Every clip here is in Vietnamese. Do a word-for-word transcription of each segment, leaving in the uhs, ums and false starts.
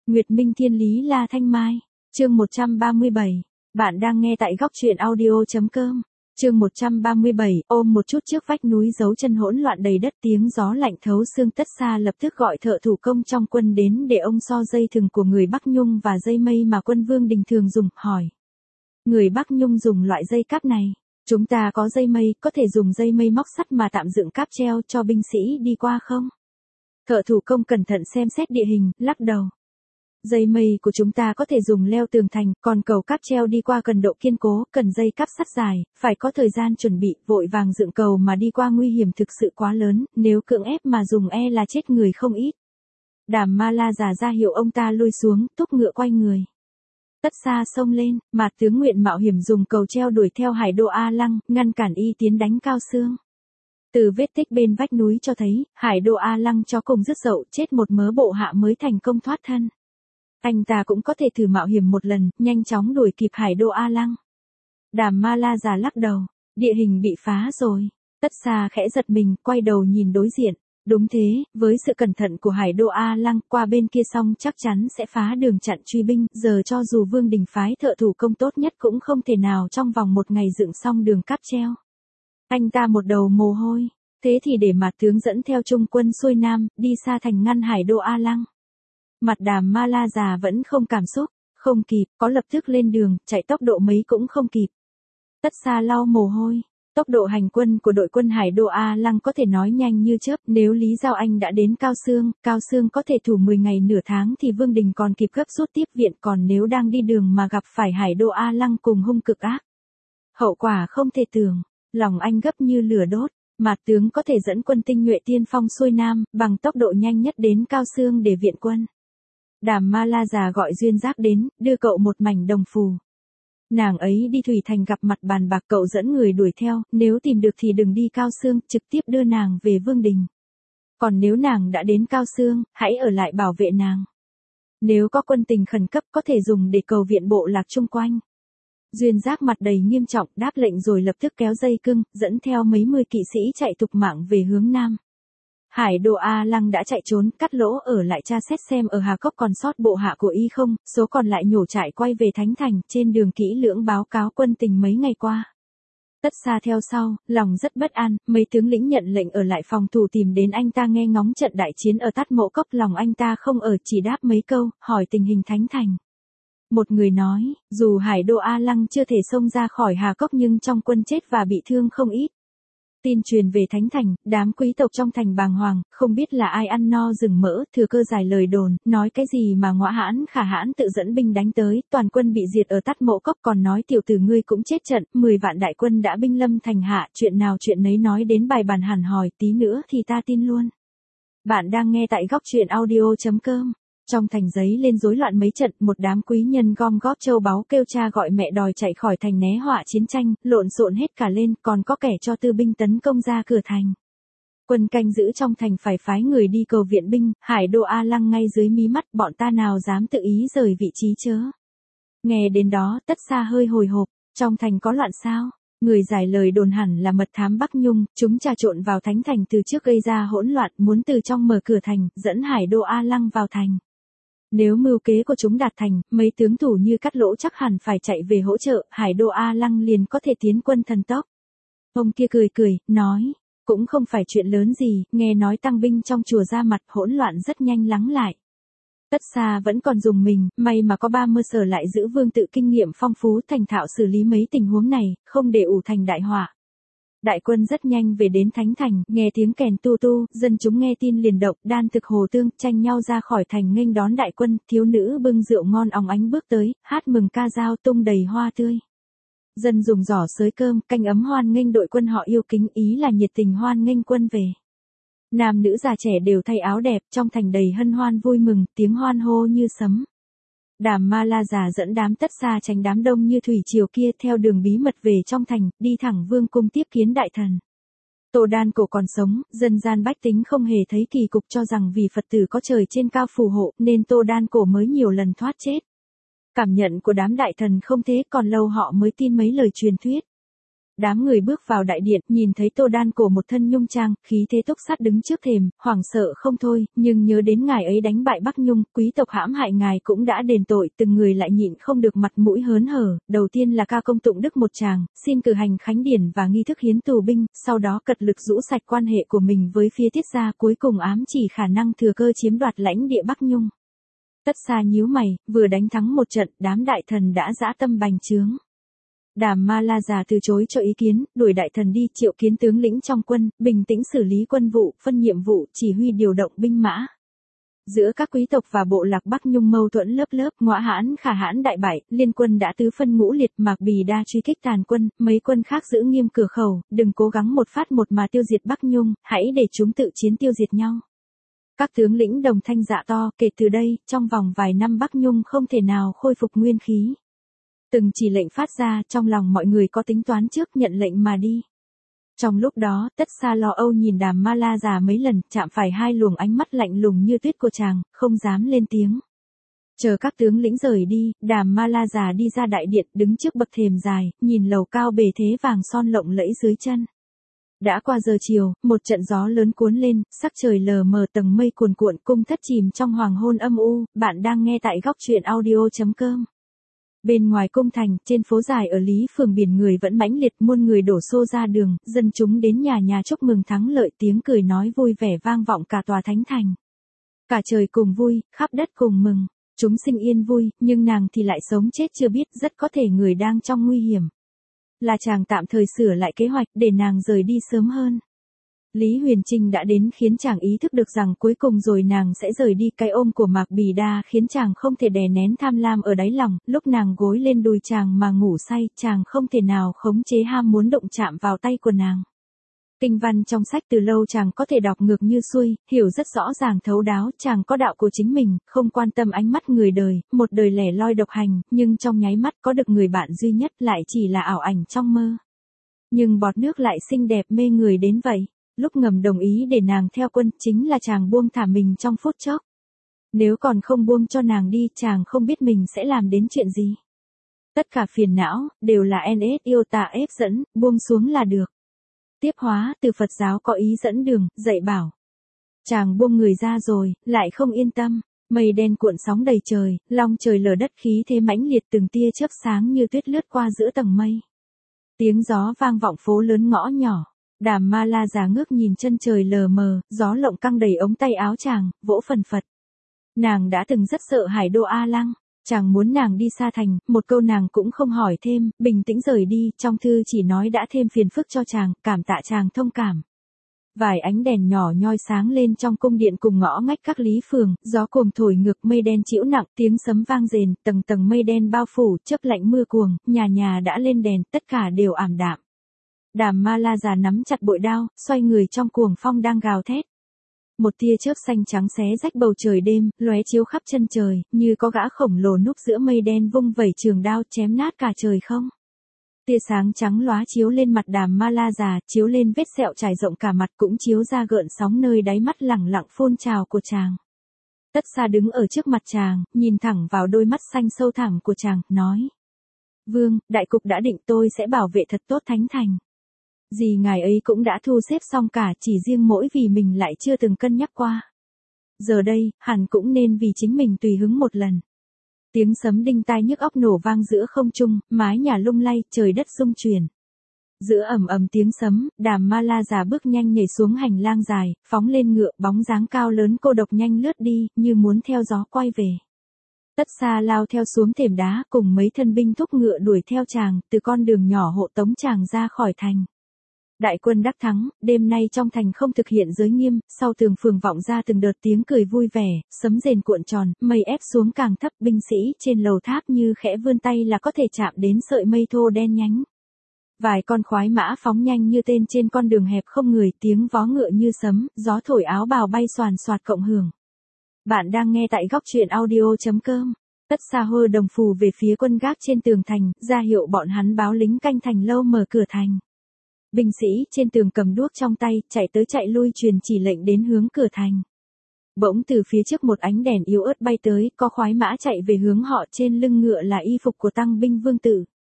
Nguyệt Minh Thiên Lý La Thanh Mai. Chương một trăm ba mươi bảy. Bạn đang nghe tại góc truyện audio.com. Chương một trăm ba mươi bảy, ôm một chút trước vách núi dấu chân hỗn loạn đầy đất, tiếng gió lạnh thấu xương. Tất Xa lập tức gọi thợ thủ công trong quân đến để ông so dây thừng của người Bắc Nhung và dây mây mà quân Vương Đình thường dùng, hỏi. Người Bắc Nhung dùng loại dây cáp này. Chúng ta có dây mây, có thể dùng dây mây móc sắt mà tạm dựng cáp treo cho binh sĩ đi qua không? Thợ thủ công cẩn thận xem xét địa hình, lắc đầu. Dây mây của chúng ta có thể dùng leo tường thành, còn cầu cáp treo đi qua cần độ kiên cố, cần dây cáp sắt dài, phải có thời gian chuẩn bị, vội vàng dựng cầu mà đi qua nguy hiểm thực sự quá lớn, nếu cưỡng ép mà dùng e là chết người không ít. Đàm Ma La già ra hiệu ông ta lui xuống, thúc ngựa quay người. Tất Xa xông lên, Mạt tướng nguyện mạo hiểm dùng cầu treo đuổi theo Hải Đô A Lăng, ngăn cản y tiến đánh Cao Xương. Từ vết tích bên vách núi cho thấy, Hải Đô A Lăng cho cùng dứt dậu, chết một mớ bộ hạ mới thành công thoát thân. Anh ta cũng có thể thử mạo hiểm một lần, nhanh chóng đuổi kịp Hải Đô A Lăng. Đàm Ma La già lắc đầu, địa hình bị phá rồi. Tất Xa khẽ giật mình, quay đầu nhìn đối diện. Đúng thế, với sự cẩn thận của Hải Đô A Lăng, qua bên kia xong chắc chắn sẽ phá đường chặn truy binh, giờ cho dù Vương Đình phái thợ thủ công tốt nhất cũng không thể nào trong vòng một ngày dựng xong đường cáp treo. Anh ta một đầu mồ hôi, thế thì để Mạt tướng dẫn theo trung quân xuôi nam, đi xa thành ngăn Hải Đô A Lăng. Mặt Đàm Ma La già vẫn không cảm xúc, không kịp, có lập tức lên đường, chạy tốc độ mấy cũng không kịp. Tất Xa lau mồ hôi. Tốc độ hành quân của đội quân Hải Đô A Lăng có thể nói nhanh như chớp, nếu Lý Giao Anh đã đến Cao Xương, Cao Xương có thể thủ mười ngày nửa tháng thì Vương Đình còn kịp gấp rút tiếp viện, còn nếu đang đi đường mà gặp phải Hải Đô A Lăng cùng hung cực ác. Hậu quả không thể tưởng, lòng anh gấp như lửa đốt, Mạt tướng có thể dẫn quân tinh nhuệ tiên phong xuôi nam, bằng tốc độ nhanh nhất đến Cao Xương để viện quân. Đàm Ma La già gọi Duyên Giác đến, đưa cậu một mảnh đồng phù. Nàng ấy đi Thủy Thành gặp mặt bàn bạc, cậu dẫn người đuổi theo, nếu tìm được thì đừng đi Cao Xương, trực tiếp đưa nàng về Vương Đình. Còn nếu nàng đã đến Cao Xương, hãy ở lại bảo vệ nàng. Nếu có quân tình khẩn cấp có thể dùng để cầu viện bộ lạc chung quanh. Duyên Giác mặt đầy nghiêm trọng, đáp lệnh rồi lập tức kéo dây cưng, dẫn theo mấy mươi kỵ sĩ chạy thục mạng về hướng nam. Hải Đô A Lăng đã chạy trốn, Cát Lỗ ở lại tra xét xem ở Hà Cốc còn sót bộ hạ của y không, số còn lại nhổ trại quay về Thánh Thành, trên đường kỹ lưỡng báo cáo quân tình mấy ngày qua. Tất Xa theo sau, lòng rất bất an, mấy tướng lĩnh nhận lệnh ở lại phòng thủ tìm đến anh ta nghe ngóng trận đại chiến ở Tát Mộ Cốc, lòng anh ta không ở, chỉ đáp mấy câu, hỏi tình hình Thánh Thành. Một người nói, dù Hải Đô A Lăng chưa thể xông ra khỏi Hà Cốc nhưng trong quân chết và bị thương không ít. Tin truyền về Thánh Thành, đám quý tộc trong thành bàng hoàng, không biết là ai ăn no rừng mỡ, thừa cơ giải lời đồn, nói cái gì mà Ngõa Hãn Khả Hãn tự dẫn binh đánh tới, toàn quân bị diệt ở Tát Mộ Cốc, còn nói tiểu tử ngươi cũng chết trận, mười vạn đại quân đã binh lâm thành hạ, chuyện nào chuyện nấy nói đến bài bàn hẳn hòi, tí nữa thì ta tin luôn. Bạn đang nghe tại góc truyện audio.com. Trong thành giấy lên rối loạn mấy trận, một đám quý nhân gom góp châu báu kêu cha gọi mẹ đòi chạy khỏi thành né họa chiến tranh, lộn xộn hết cả lên, còn có kẻ cho tư binh tấn công ra cửa thành. Quân canh giữ trong thành phải phái người đi cầu viện binh, Hải Đô A Lăng ngay dưới mí mắt, bọn ta nào dám tự ý rời vị trí chớ. Nghe đến đó, Tất Xa hơi hồi hộp, trong thành có loạn sao? Người giải lời đồn hẳn là mật thám Bắc Nhung, chúng trà trộn vào Thánh Thành từ trước gây ra hỗn loạn, muốn từ trong mở cửa thành, dẫn Hải Đô A Lăng vào thành. Nếu mưu kế của chúng đạt thành, mấy tướng thủ như Cát Lỗ chắc hẳn phải chạy về hỗ trợ, Hải Đô A Lăng liền có thể tiến quân thần tốc. Ông kia cười cười, nói, cũng không phải chuyện lớn gì, nghe nói tăng binh trong chùa ra mặt, hỗn loạn rất nhanh lắng lại. Tất Xa vẫn còn dùng mình, may mà có ba mơ sở lại giữ Vương Tự kinh nghiệm phong phú thành thạo xử lý mấy tình huống này, không để ủ thành đại họa. Đại quân rất nhanh về đến Thánh Thành, nghe tiếng kèn tu tu, dân chúng nghe tin liền động, đan thực hồ tương, tranh nhau ra khỏi thành nghênh đón đại quân, thiếu nữ bưng rượu ngon óng ánh bước tới, hát mừng ca dao tung đầy hoa tươi. Dân dùng giỏ xới cơm, canh ấm hoan nghênh đội quân họ yêu kính, ý là nhiệt tình hoan nghênh quân về. Nam nữ già trẻ đều thay áo đẹp, trong thành đầy hân hoan vui mừng, tiếng hoan hô như sấm. Đàm Ma La già dẫn đám Tất Xa tránh đám đông như thủy triều kia theo đường bí mật về trong thành, đi thẳng vương cung tiếp kiến đại thần. Tô Đan Cổ còn sống, dân gian bách tính không hề thấy kỳ cục, cho rằng vì Phật tử có trời trên cao phù hộ nên Tô Đan Cổ mới nhiều lần thoát chết. Cảm nhận của đám đại thần không thế, còn lâu họ mới tin mấy lời truyền thuyết. Đám người bước vào đại điện, nhìn thấy Tô Đan Cổ một thân nhung trang, khí thế túc sát đứng trước thềm, hoảng sợ không thôi, nhưng nhớ đến ngài ấy đánh bại Bắc Nhung, quý tộc hãm hại ngài cũng đã đền tội, từng người lại nhịn không được mặt mũi hớn hở, đầu tiên là ca công tụng đức một tràng, xin cử hành khánh điển và nghi thức hiến tù binh, sau đó cật lực rũ sạch quan hệ của mình với phía Tiết gia, cuối cùng ám chỉ khả năng thừa cơ chiếm đoạt lãnh địa Bắc Nhung. Tất Sa nhíu mày, vừa đánh thắng một trận, đám đại thần đã dã tâm bành trướng. Đàm Ma La già từ chối cho ý kiến, đuổi đại thần đi, triệu kiến tướng lĩnh trong quân, bình tĩnh xử lý quân vụ, phân nhiệm vụ, chỉ huy điều động binh mã. Giữa các quý tộc và bộ lạc Bắc Nhung mâu thuẫn lớp lớp, Ngõa Hãn Khả Hãn đại bại, liên quân đã tứ phân ngũ liệt, Mạc Bì Đa truy kích tàn quân, mấy quân khác giữ nghiêm cửa khẩu, đừng cố gắng một phát một mà tiêu diệt Bắc Nhung, hãy để chúng tự chiến tiêu diệt nhau. Các tướng lĩnh đồng thanh dạ to, kể từ đây, trong vòng vài năm Bắc Nhung không thể nào khôi phục nguyên khí. Từng chỉ lệnh phát ra, trong lòng mọi người có tính toán trước, nhận lệnh mà đi. Trong lúc đó, Tất Sa lo âu nhìn Đàm Ma La già mấy lần, chạm phải hai luồng ánh mắt lạnh lùng như tuyết của chàng, không dám lên tiếng. Chờ các tướng lĩnh rời đi, Đàm Ma La già đi ra đại điện, đứng trước bậc thềm dài, nhìn lầu cao bề thế vàng son lộng lẫy dưới chân. Đã qua giờ chiều, một trận gió lớn cuốn lên, sắc trời lờ mờ, tầng mây cuồn cuộn, cung thất chìm trong hoàng hôn âm u. Bạn đang nghe tại góc truyện audio chấm com. Bên ngoài cung thành, trên phố dài ở Lý Phường biển người vẫn mãnh liệt, muôn người đổ xô ra đường, dân chúng đến nhà nhà chúc mừng thắng lợi, tiếng cười nói vui vẻ vang vọng cả tòa thánh thành. Cả trời cùng vui, khắp đất cùng mừng, chúng sinh yên vui, nhưng nàng thì lại sống chết chưa biết, rất có thể người đang trong nguy hiểm. Là chàng tạm thời sửa lại kế hoạch để nàng rời đi sớm hơn. Lý Huyền Trinh đã đến khiến chàng ý thức được rằng cuối cùng rồi nàng sẽ rời đi. Cái ôm của Mạc Bì Đa khiến chàng không thể đè nén tham lam ở đáy lòng, lúc nàng gối lên đùi chàng mà ngủ say, chàng không thể nào khống chế ham muốn động chạm vào tay của nàng. Kinh văn trong sách từ lâu chàng có thể đọc ngược như xuôi, hiểu rất rõ ràng thấu đáo, chàng có đạo của chính mình, không quan tâm ánh mắt người đời, một đời lẻ loi độc hành, nhưng trong nháy mắt có được người bạn duy nhất lại chỉ là ảo ảnh trong mơ. Nhưng bọt nước lại xinh đẹp mê người đến vậy. Lúc ngầm đồng ý để nàng theo quân, chính là chàng buông thả mình trong phút chốc. Nếu còn không buông cho nàng đi, chàng không biết mình sẽ làm đến chuyện gì. Tất cả phiền não, đều là en ét yêu tà ép dẫn, buông xuống là được. Tiếp hóa, từ Phật giáo có ý dẫn đường, dạy bảo. Chàng buông người ra rồi, lại không yên tâm. Mây đen cuộn sóng đầy trời, long trời lở đất, khí thế mãnh liệt, từng tia chớp sáng như tuyết lướt qua giữa tầng mây. Tiếng gió vang vọng phố lớn ngõ nhỏ. Đàm Ma La già ngước nhìn chân trời lờ mờ, gió lộng căng đầy ống tay áo chàng, vỗ phần phật. Nàng đã từng rất sợ Hải Đô A Lăng, chàng muốn nàng đi xa thành, một câu nàng cũng không hỏi thêm, bình tĩnh rời đi, trong thư chỉ nói đã thêm phiền phức cho chàng, cảm tạ chàng thông cảm. Vài ánh đèn nhỏ nhoi sáng lên trong cung điện cùng ngõ ngách các Lý Phường, gió cuồng thổi ngược, mây đen trĩu nặng, tiếng sấm vang rền, tầng tầng mây đen bao phủ, chớp lạnh mưa cuồng, nhà nhà đã lên đèn, tất cả đều ảm đạm. Đàm Ma La già nắm chặt bội đao, xoay người trong cuồng phong đang gào thét. Một tia chớp xanh trắng xé rách bầu trời đêm, lóe chiếu khắp chân trời, như có gã khổng lồ núp giữa mây đen vung vẩy trường đao chém nát cả trời không. Tia sáng trắng lóa chiếu lên mặt Đàm Ma La già, chiếu lên vết sẹo trải rộng cả mặt, cũng chiếu ra gợn sóng nơi đáy mắt lẳng lặng phun trào của chàng. Tất Sa đứng ở trước mặt chàng, nhìn thẳng vào đôi mắt xanh sâu thẳm của chàng, nói: Vương, đại cục đã định, tôi sẽ bảo vệ thật tốt thánh thành. Gì ngài ấy cũng đã thu xếp xong cả, chỉ riêng mỗi vì mình lại chưa từng cân nhắc qua. Giờ đây, hẳn cũng nên vì chính mình tùy hứng một lần. Tiếng sấm đinh tai nhức óc nổ vang giữa không trung, mái nhà lung lay, trời đất rung chuyển. Giữa ầm ầm tiếng sấm, Đàm Ma La già bước nhanh nhảy xuống hành lang dài, phóng lên ngựa, bóng dáng cao lớn cô độc nhanh lướt đi, như muốn theo gió quay về. Tất Sa lao theo xuống thềm đá, cùng mấy thân binh thúc ngựa đuổi theo chàng, từ con đường nhỏ hộ tống chàng ra khỏi thành. Đại quân đắc thắng, đêm nay trong thành không thực hiện giới nghiêm, sau tường phường vọng ra từng đợt tiếng cười vui vẻ, sấm rền cuộn tròn, mây ép xuống càng thấp, binh sĩ trên lầu tháp như khẽ vươn tay là có thể chạm đến sợi mây thô đen nhánh. Vài con khoái mã phóng nhanh như tên trên con đường hẹp không người, tiếng vó ngựa như sấm, gió thổi áo bào bay xoàn xoạt cộng hưởng. Bạn đang nghe tại góc truyện audio chấm com. Tất Sa hô đồng phù về phía quân gác trên tường thành, ra hiệu bọn hắn báo lính canh thành lâu mở cửa thành. Binh sĩ trên tường cầm đuốc trong tay, chạy tới chạy lui truyền chỉ lệnh đến hướng cửa thành. Bỗng từ phía trước một ánh đèn yếu ớt bay tới, có khoái mã chạy về hướng họ, trên lưng ngựa là y phục của tăng binh vương tử.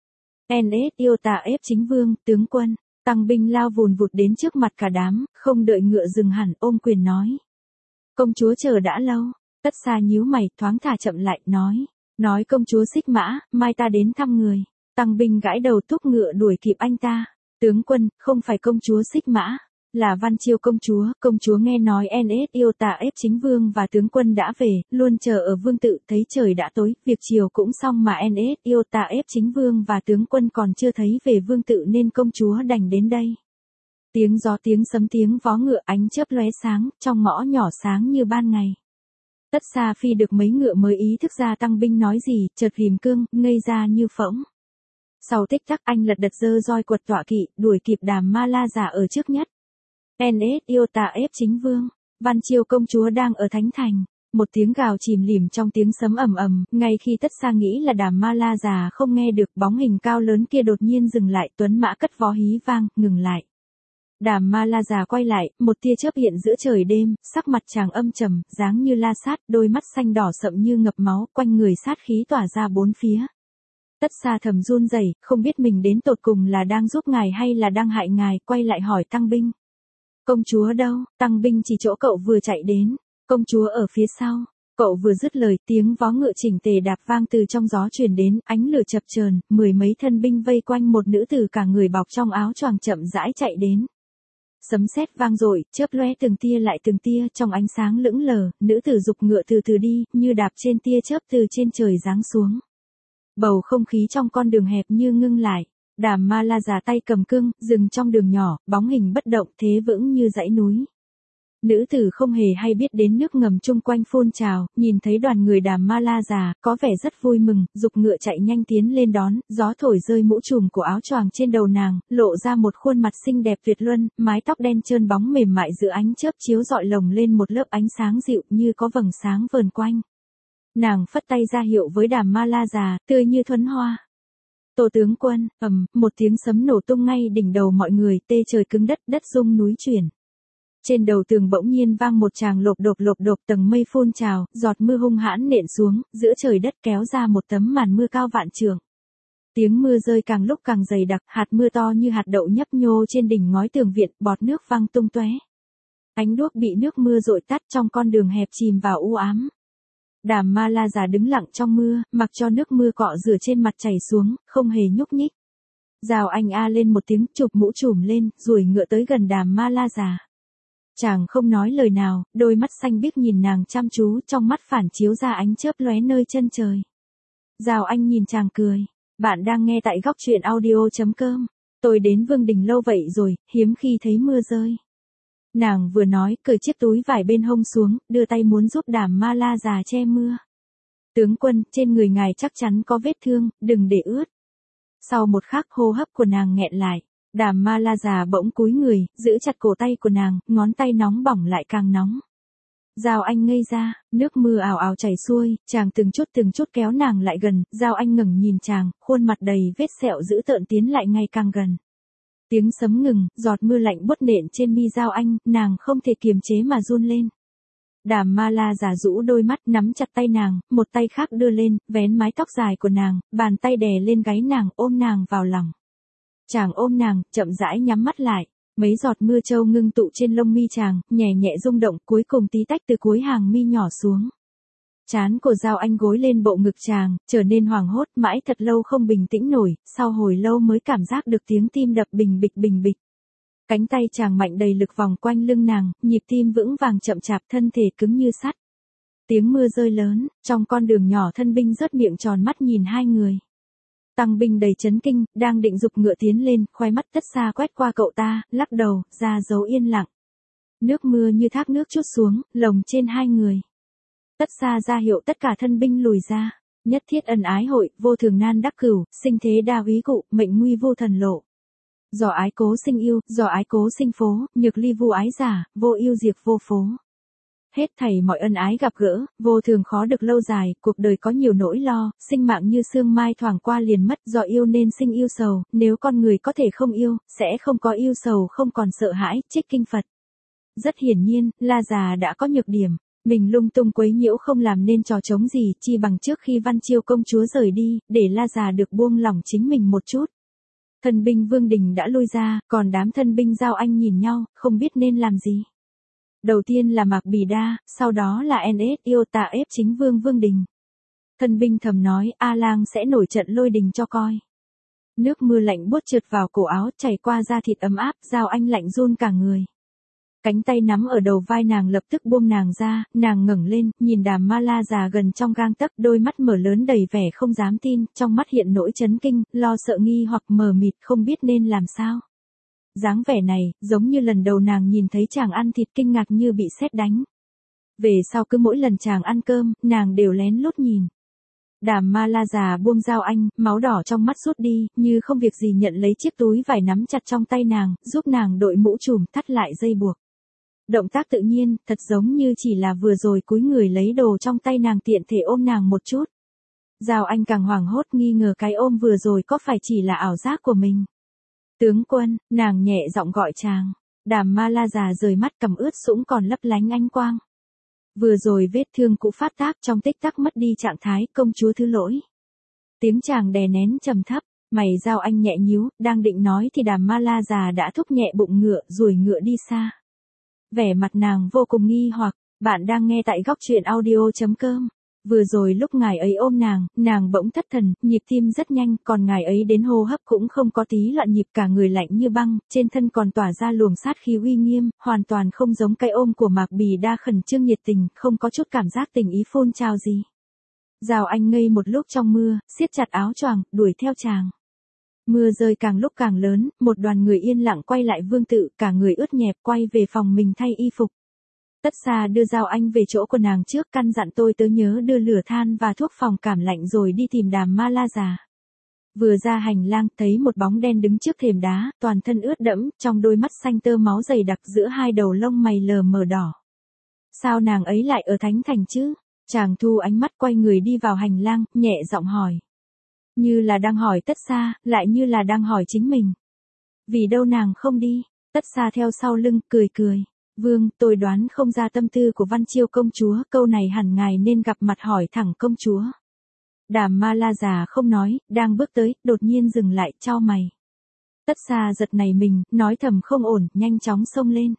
en ét yêu tà ép chính vương, tướng quân. Tăng binh lao vùn vụt đến trước mặt cả đám, không đợi ngựa dừng hẳn, ôm quyền nói. Công chúa chờ đã lâu. Tất Xa nhíu mày, thoáng thả chậm lại, nói. Nói công chúa xích mã, mai ta đến thăm người. Tăng binh gãi đầu thúc ngựa đuổi kịp anh ta. Tướng quân, không phải công chúa xích mã, là Văn Chiêu công chúa. Công chúa nghe nói en ét yêu tà ép chính vương và tướng quân đã về, luôn chờ ở vương tự, thấy trời đã tối, việc chiều cũng xong mà en ét yêu tà ép chính vương và tướng quân còn chưa thấy về vương tự nên công chúa đành đến đây. Tiếng gió tiếng sấm tiếng vó ngựa, ánh chớp lóe sáng, trong ngõ nhỏ sáng như ban ngày. Tất Xa phi được mấy ngựa mới ý thức ra tăng binh nói gì, chợt ghim cương, ngây ra như phỗng. Sau tích tắc anh lật đật giơ roi quật tọa kỵ, đuổi kịp Đàm Ma La Già ở trước nhất. en ét yêu tà ép chính vương, Văn Chiêu công chúa đang ở thánh thành. Một tiếng gào chìm lìm trong tiếng sấm ầm ầm, ngay khi Tất Xa nghĩ là Đàm Ma La Già không nghe được, bóng hình cao lớn kia đột nhiên dừng lại, tuấn mã cất vó hí vang, ngừng lại. Đàm Ma La Già quay lại, một tia chớp hiện giữa trời đêm, sắc mặt chàng âm trầm, dáng như la sát, đôi mắt xanh đỏ sậm như ngập máu, quanh người sát khí tỏa ra bốn phía. Tất Xa thầm run rẩy, không biết mình đến tột cùng là đang giúp ngài hay là đang hại ngài, quay lại hỏi Tăng binh. Công chúa đâu? Tăng binh chỉ chỗ cậu vừa chạy đến. Công chúa ở phía sau. Cậu vừa dứt lời, tiếng vó ngựa chỉnh tề đạp vang từ trong gió truyền đến, ánh lửa chập chờn, mười mấy thân binh vây quanh một nữ tử cả người bọc trong áo choàng chậm rãi chạy đến. Sấm sét vang dội, chớp lóe từng tia lại từng tia, trong ánh sáng lững lờ, nữ tử giục ngựa từ từ đi, như đạp trên tia chớp từ trên trời giáng xuống. Bầu không khí trong con đường hẹp như ngưng lại. Đàm Ma La Già tay cầm cương, dừng trong đường nhỏ, bóng hình bất động, thế vững như dãy núi. Nữ tử không hề hay biết đến nước ngầm chung quanh phun trào, nhìn thấy đoàn người Đàm Ma La Già, có vẻ rất vui mừng, giục ngựa chạy nhanh tiến lên đón, gió thổi rơi mũ trùm của áo choàng trên đầu nàng, lộ ra một khuôn mặt xinh đẹp tuyệt luân, mái tóc đen trơn bóng mềm mại giữa ánh chớp chiếu rọi lồng lên một lớp ánh sáng dịu như có vầng sáng vờn quanh. Nàng phất tay ra hiệu với Đàm Ma La Già, tươi như thuấn hoa. Tô tướng quân, ầm, một tiếng sấm nổ tung ngay đỉnh đầu mọi người, tê trời cứng đất, đất rung núi chuyển. Trên đầu tường bỗng nhiên vang một tràng lộp độp lộp độp, tầng mây phun trào, giọt mưa hung hãn nện xuống, giữa trời đất kéo ra một tấm màn mưa cao vạn trượng. Tiếng mưa rơi càng lúc càng dày đặc, hạt mưa to như hạt đậu nhấp nhô trên đỉnh ngói tường viện, bọt nước văng tung tóe. Ánh đuốc bị nước mưa dội tắt, trong con đường hẹp chìm vào u ám. Đàm Ma La Già đứng lặng trong mưa, mặc cho nước mưa cọ rửa trên mặt chảy xuống, không hề nhúc nhích. Giào Anh a lên một tiếng, chụp mũ trùm lên, ruồi ngựa tới gần Đàm Ma La Già. Chàng không nói lời nào, đôi mắt xanh biếc nhìn nàng chăm chú, trong mắt phản chiếu ra ánh chớp lóe nơi chân trời. Giào Anh nhìn chàng cười. Bạn đang nghe tại góc truyện audio chấm com. Tôi đến Vương Đình lâu vậy rồi, hiếm khi thấy mưa rơi. Nàng vừa nói, cởi chiếc túi vải bên hông xuống, đưa tay muốn giúp Đàm Ma La Già che mưa. Tướng quân, trên người ngài chắc chắn có vết thương, đừng để ướt. Sau một khắc hô hấp của nàng nghẹn lại. Đàm Ma La Già bỗng cúi người, giữ chặt cổ tay của nàng, ngón tay nóng bỏng lại càng nóng. Giào Anh ngây ra, nước mưa ào ào chảy xuôi, chàng từng chút từng chút kéo nàng lại gần, Giào Anh ngẩng nhìn chàng, khuôn mặt đầy vết sẹo dữ tợn tiến lại ngày càng gần. Tiếng sấm ngừng, giọt mưa lạnh buốt nện trên mi Giào Anh, nàng không thể kiềm chế mà run lên. Đàm Ma La Già rũ đôi mắt, nắm chặt tay nàng, một tay khác đưa lên, vén mái tóc dài của nàng, bàn tay đè lên gáy nàng, ôm nàng vào lòng. Chàng ôm nàng, chậm rãi nhắm mắt lại, mấy giọt mưa trâu ngưng tụ trên lông mi chàng, nhẹ nhẹ rung động, cuối cùng tí tách từ cuối hàng mi nhỏ xuống. Trán của Giào Anh gối lên bộ ngực chàng, trở nên hoảng hốt, mãi thật lâu không bình tĩnh nổi, sau hồi lâu mới cảm giác được tiếng tim đập bình bịch bình bịch. Cánh tay chàng mạnh đầy lực vòng quanh lưng nàng, nhịp tim vững vàng chậm chạp, thân thể cứng như sắt. Tiếng mưa rơi lớn, trong con đường nhỏ thân binh rớt miệng tròn mắt nhìn hai người. Tăng binh đầy chấn kinh, đang định giục ngựa tiến lên, khoe mắt Tất Xa quét qua cậu ta, lắc đầu, ra dấu yên lặng. Nước mưa như thác nước trút xuống, lồng trên hai người. Tất Xa ra hiệu tất cả thân binh lùi ra. Nhất thiết ân ái hội, vô thường nan đắc cửu, sinh thế đa úy cụ, mệnh nguy vô thần lộ. Do ái cố sinh yêu, do ái cố sinh phố, nhược ly vu ái giả, vô yêu diệt vô phố. Hết thảy mọi ân ái gặp gỡ, vô thường khó được lâu dài, cuộc đời có nhiều nỗi lo, sinh mạng như sương mai thoảng qua liền mất, do yêu nên sinh yêu sầu, nếu con người có thể không yêu, sẽ không có yêu sầu, không còn sợ hãi, trích kinh Phật. Rất hiển nhiên, La Già đã có nhược điểm, mình lung tung quấy nhiễu không làm nên trò trống gì, chi bằng trước khi Văn Chiêu công chúa rời đi, để La Già được buông lỏng chính mình một chút. Thân binh Vương Đình đã lui ra, còn đám thân binh Giao Anh nhìn nhau, không biết nên làm gì. Đầu tiên là Mạc Bì Đa, sau đó là en ét Iota ép chính vương Vương Đình. Thân binh thầm nói A Lang sẽ nổi trận lôi đình cho coi. Nước mưa lạnh buốt trượt vào cổ áo chảy qua da thịt ấm áp, Giao Anh lạnh run cả người. Cánh tay nắm ở đầu vai nàng lập tức buông nàng ra, nàng ngẩng lên, nhìn Đàm Ma La già gần trong gang tấc, đôi mắt mở lớn đầy vẻ không dám tin, trong mắt hiện nỗi chấn kinh, lo sợ nghi hoặc mờ mịt không biết nên làm sao. Dáng vẻ này, giống như lần đầu nàng nhìn thấy chàng ăn thịt kinh ngạc như bị sét đánh. Về sau cứ mỗi lần chàng ăn cơm, nàng đều lén lút nhìn. Đàm Ma La già buông Giao Anh, máu đỏ trong mắt rút đi, như không việc gì nhận lấy chiếc túi vải nắm chặt trong tay nàng, giúp nàng đội mũ trùm, thắt lại dây buộc. Động tác tự nhiên, thật giống như chỉ là vừa rồi cúi người lấy đồ trong tay nàng tiện thể ôm nàng một chút. Giao Anh càng hoảng hốt nghi ngờ cái ôm vừa rồi có phải chỉ là ảo giác của mình. Tướng quân, nàng nhẹ giọng gọi chàng. Đàm Ma La già rời mắt cầm ướt sũng còn lấp lánh ánh quang. Vừa rồi vết thương cũ phát tác trong tích tắc mất đi trạng thái, công chúa thứ lỗi. Tiếng chàng đè nén trầm thấp, mày Giao Anh nhẹ nhíu, đang định nói thì Đàm Ma La già đã thúc nhẹ bụng ngựa, ruồi ngựa đi xa. Vẻ mặt nàng vô cùng nghi hoặc, bạn đang nghe tại góc truyện audio chấm com. Vừa rồi lúc ngài ấy ôm nàng, nàng bỗng thất thần, nhịp tim rất nhanh, còn ngài ấy đến hô hấp cũng không có tí loạn nhịp, cả người lạnh như băng, trên thân còn tỏa ra luồng sát khí uy nghiêm, hoàn toàn không giống cái ôm của Mạc Bì Đa khẩn trương nhiệt tình, không có chút cảm giác tình ý phôn trào gì. Giao Anh ngây một lúc trong mưa, siết chặt áo choàng, đuổi theo chàng. Mưa rơi càng lúc càng lớn, một đoàn người yên lặng quay lại Vương Tự, cả người ướt nhẹp quay về phòng mình thay y phục. Tất Xa đưa Giao Anh về chỗ của nàng trước, căn dặn tôi tớ nhớ đưa lửa than và thuốc phòng cảm lạnh rồi đi tìm Đàm Ma La già. Vừa ra hành lang, thấy một bóng đen đứng trước thềm đá, toàn thân ướt đẫm, trong đôi mắt xanh tơ máu dày đặc giữa hai đầu lông mày lờ mờ đỏ. Sao nàng ấy lại ở Thánh Thành chứ? Chàng thu ánh mắt quay người đi vào hành lang, nhẹ giọng hỏi. Như là đang hỏi Tất Xa, lại như là đang hỏi chính mình. Vì đâu nàng không đi? Tất Xa theo sau lưng, cười cười. Vương, tôi đoán không ra tâm tư của Văn Chiêu công chúa, câu này hẳn ngài nên gặp mặt hỏi thẳng công chúa. Đàm Ma La già không nói, đang bước tới, đột nhiên dừng lại, chau mày. Tất Xa giật nảy mình, nói thầm không ổn, nhanh chóng xông lên.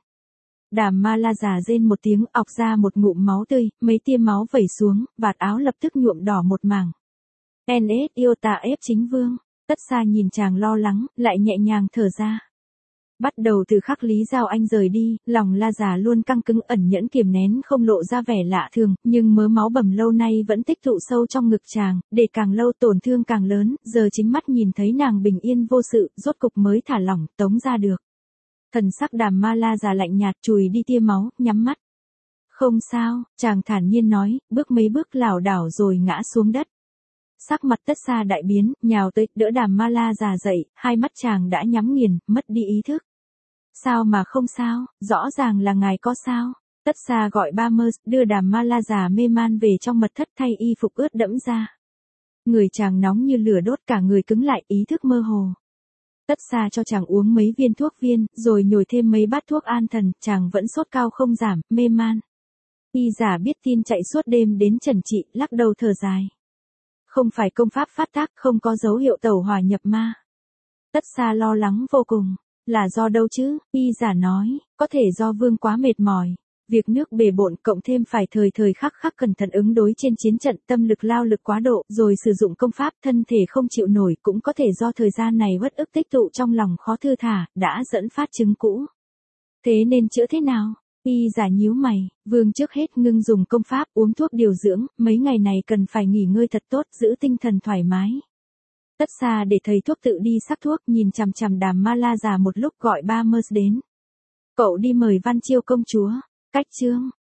Đàm Ma La già rên một tiếng, ọc ra một ngụm máu tươi, mấy tia máu vẩy xuống, vạt áo lập tức nhuộm đỏ một mảng. en ét Iota ép chính vương. Tất Xa nhìn chàng lo lắng, lại nhẹ nhàng thở ra. Bắt đầu từ khắc Lý Giao Anh rời đi, lòng La già luôn căng cứng ẩn nhẫn kiềm nén không lộ ra vẻ lạ thường, nhưng mớ máu bầm lâu nay vẫn tích tụ sâu trong ngực chàng, để càng lâu tổn thương càng lớn, giờ chính mắt nhìn thấy nàng bình yên vô sự, rốt cục mới thả lỏng, tống ra được. Thần sắc Đàm Ma La già lạnh nhạt chùi đi tia máu, nhắm mắt. Không sao, chàng thản nhiên nói, bước mấy bước lảo đảo rồi ngã xuống đất. Sắc mặt Tất Xa đại biến, nhào tới, đỡ Đàm Ma La già dậy, hai mắt chàng đã nhắm nghiền, mất đi ý thức. Sao mà không sao, rõ ràng là ngài có sao. Tất Xa gọi ba mơ, đưa Đàm Ma La già mê man về trong mật thất thay y phục ướt đẫm ra. Người chàng nóng như lửa đốt, cả người cứng lại, ý thức mơ hồ. Tất Xa cho chàng uống mấy viên thuốc viên, rồi nhồi thêm mấy bát thuốc an thần, chàng vẫn sốt cao không giảm, mê man. Y giả biết tin chạy suốt đêm đến trần trị, lắc đầu thở dài. Không phải công pháp phát tác, không có dấu hiệu tẩu hỏa nhập ma. Tất Xa lo lắng vô cùng. Là do đâu chứ? Y giả nói, có thể do vương quá mệt mỏi. Việc nước bề bộn cộng thêm phải thời thời khắc khắc cẩn thận ứng đối trên chiến trận, tâm lực lao lực quá độ, rồi sử dụng công pháp thân thể không chịu nổi, cũng có thể do thời gian này uất ức tích tụ trong lòng khó thư thả, đã dẫn phát chứng cũ. Thế nên chữa thế nào? Y giả nhíu mày, vương trước hết ngưng dùng công pháp, uống thuốc điều dưỡng, mấy ngày này cần phải nghỉ ngơi thật tốt, giữ tinh thần thoải mái. Tất Xa để thầy thuốc tự đi sắc thuốc, nhìn chằm chằm Đàm Ma La già một lúc, gọi ba mơ đến. Cậu đi mời Văn Chiêu công chúa. Cách chương